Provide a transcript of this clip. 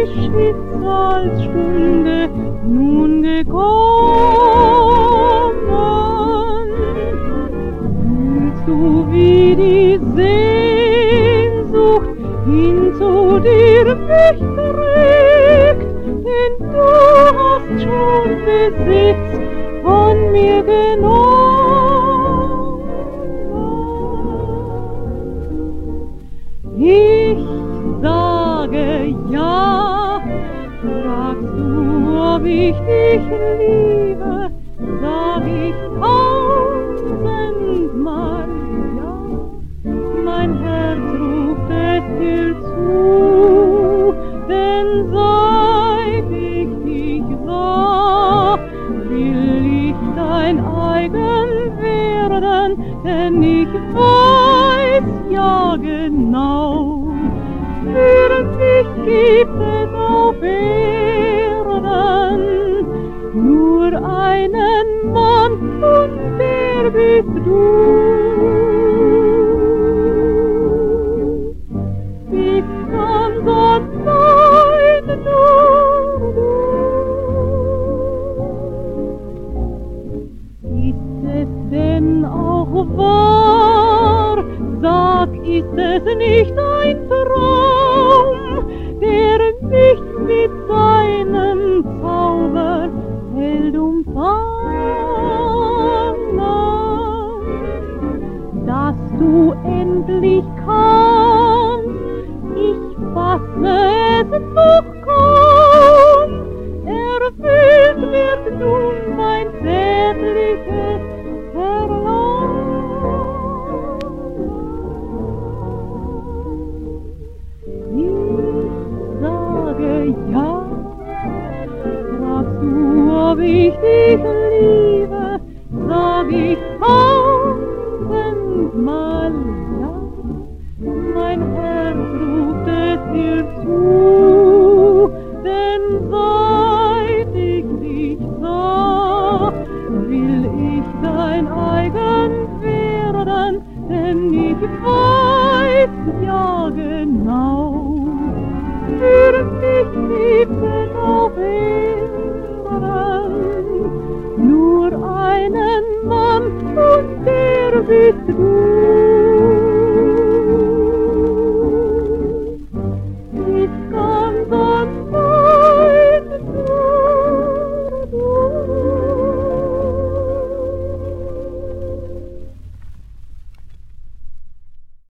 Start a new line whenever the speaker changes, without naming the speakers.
die Schicksalsstunde nun gekommen. Fühlst du, wie die Sehnsucht hin zu dir mich trägt, denn du hast schon Besitz von mir genommen. Ich sage ja, fragst du, ob ich dich liebe, sag ich tausendmal ja. Mein Herz ruft es dir zu, denn seit ich dich sah, will ich dein eigen werden, denn ich weiß ja genau, für mich gibt es auf Erden nur einen Mann, und der bist du. Ich kann sonst sein, nur du. Ist es denn auch wahr? Sag, ist es nicht ein Traum, der mich mit seinem Zauber hält umfangen, dass du endlich kannst, ich fasse es noch kaum, erfüllt wird nun mein zärtliches Verlangen. Ja, fragst du, ob ich dich liebe, sag ich tausendmal ja. Mein Herz ruft es dir zu, denn seit ich dich sah, will ich dein eigen werden, denn ich weiß ja genau, für mich gibt es auf Erden nur einen Mann, und der bist du.